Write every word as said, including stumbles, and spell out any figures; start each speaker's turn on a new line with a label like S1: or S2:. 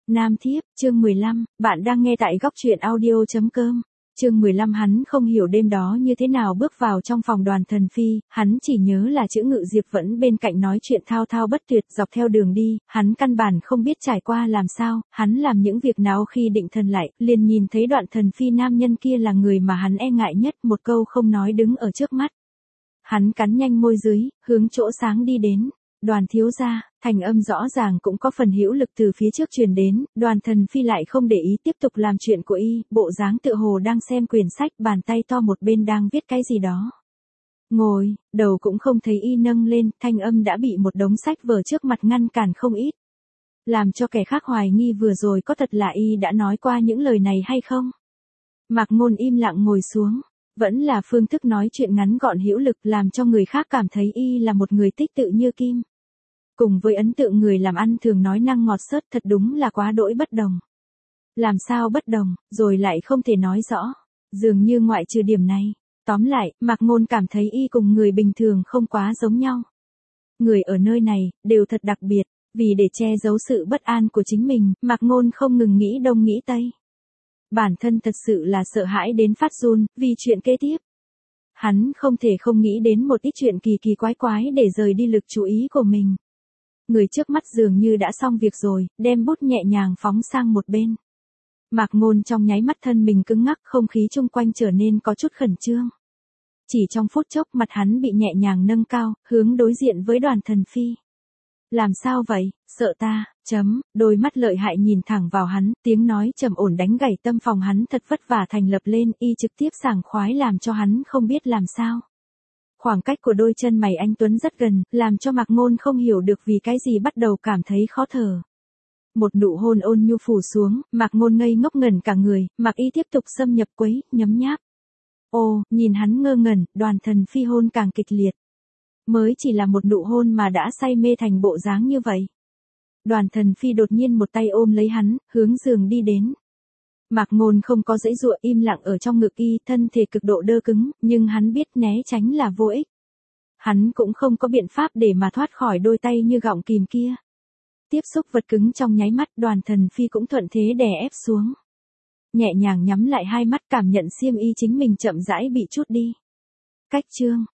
S1: Nam thiếp, chương mười lăm, bạn đang nghe tại góc truyện audio chấm com. Chương mười lăm hắn không hiểu đêm đó như thế nào bước vào trong phòng Đoàn Thần Phi, hắn chỉ nhớ là chữ Ngự Diệp vẫn bên cạnh nói chuyện thao thao bất tuyệt dọc theo đường đi, hắn căn bản không biết trải qua làm sao, hắn làm những việc nào khi định thần lại, liền nhìn thấy Đoạn Thần Phi nam nhân kia là người mà hắn e ngại nhất, một câu không nói đứng ở trước mắt. Hắn cắn nhanh môi dưới, hướng chỗ sáng đi đến. Đoàn thiếu gia, thành âm rõ ràng cũng có phần hữu lực từ phía trước truyền đến, Đoàn Thần Phi lại không để ý tiếp tục làm chuyện của y, bộ dáng tựa hồ đang xem quyển sách, bàn tay to một bên đang viết cái gì đó. Ngồi, đầu cũng không thấy y nâng lên, thanh âm đã bị một đống sách vở trước mặt ngăn cản không ít. Làm cho kẻ khác hoài nghi vừa rồi có thật là y đã nói qua những lời này hay không. Mạc Ngôn im lặng ngồi xuống. Vẫn là phương thức nói chuyện ngắn gọn hữu lực làm cho người khác cảm thấy y là một người tích tự như kim. Cùng với ấn tượng người làm ăn thường nói năng ngọt xớt thật đúng là quá đỗi bất đồng. Làm sao bất đồng, rồi lại không thể nói rõ. Dường như ngoại trừ điểm này. Tóm lại, Mạc Ngôn cảm thấy y cùng người bình thường không quá giống nhau. Người ở nơi này, đều thật đặc biệt. Vì để che giấu sự bất an của chính mình, Mạc Ngôn không ngừng nghĩ đông nghĩ tây. Bản thân thật sự là sợ hãi đến phát run, vì chuyện kế tiếp. Hắn không thể không nghĩ đến một ít chuyện kỳ kỳ quái quái để rời đi lực chú ý của mình. Người trước mắt dường như đã xong việc rồi, đem bút nhẹ nhàng phóng sang một bên. Mạc Ngôn trong nháy mắt thân mình cứng ngắc, không khí chung quanh trở nên có chút khẩn trương. Chỉ trong phút chốc mặt hắn bị nhẹ nhàng nâng cao, hướng đối diện với Đoàn Thần Phi. Làm sao vậy, sợ ta, chấm, đôi mắt lợi hại nhìn thẳng vào hắn, tiếng nói trầm ổn đánh gảy tâm phòng hắn thật vất vả thành lập lên, y trực tiếp sảng khoái làm cho hắn không biết làm sao. Khoảng cách của đôi chân mày anh Tuấn rất gần, làm cho Mạc Ngôn không hiểu được vì cái gì bắt đầu cảm thấy khó thở. Một nụ hôn ôn nhu phủ xuống, Mạc Ngôn ngây ngốc ngẩn cả người, Mạc y tiếp tục xâm nhập quấy, nhấm nháp. Ô, nhìn hắn ngơ ngẩn, Đoàn Thần Phi hôn càng kịch liệt. Mới chỉ là một nụ hôn mà đã say mê thành bộ dáng như vậy. Đoàn Thần Phi đột nhiên một tay ôm lấy hắn, hướng giường đi đến. Mạc Ngôn không có giãy giụa, im lặng ở trong ngực y, thân thể cực độ đơ cứng, nhưng hắn biết né tránh là vô ích. Hắn cũng không có biện pháp để mà thoát khỏi đôi tay như gọng kìm kia. Tiếp xúc vật cứng trong nháy mắt, Đoàn Thần Phi cũng thuận thế đè ép xuống. Nhẹ nhàng nhắm lại hai mắt, cảm nhận xiêm y chính mình chậm rãi bị trút đi. Cách chương,